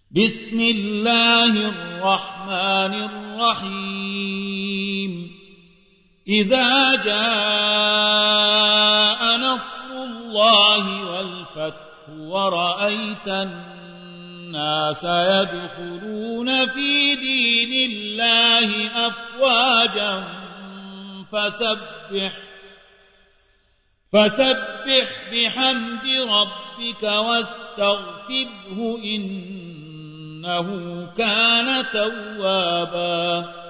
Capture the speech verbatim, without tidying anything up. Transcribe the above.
بسم الله الرحمن الرحيم إذا جاء نصر الله والفتح ورأيت الناس يدخلون في دين الله أفواجا فسبح فسبح بحمد ربك واستغفره إنه كان توابا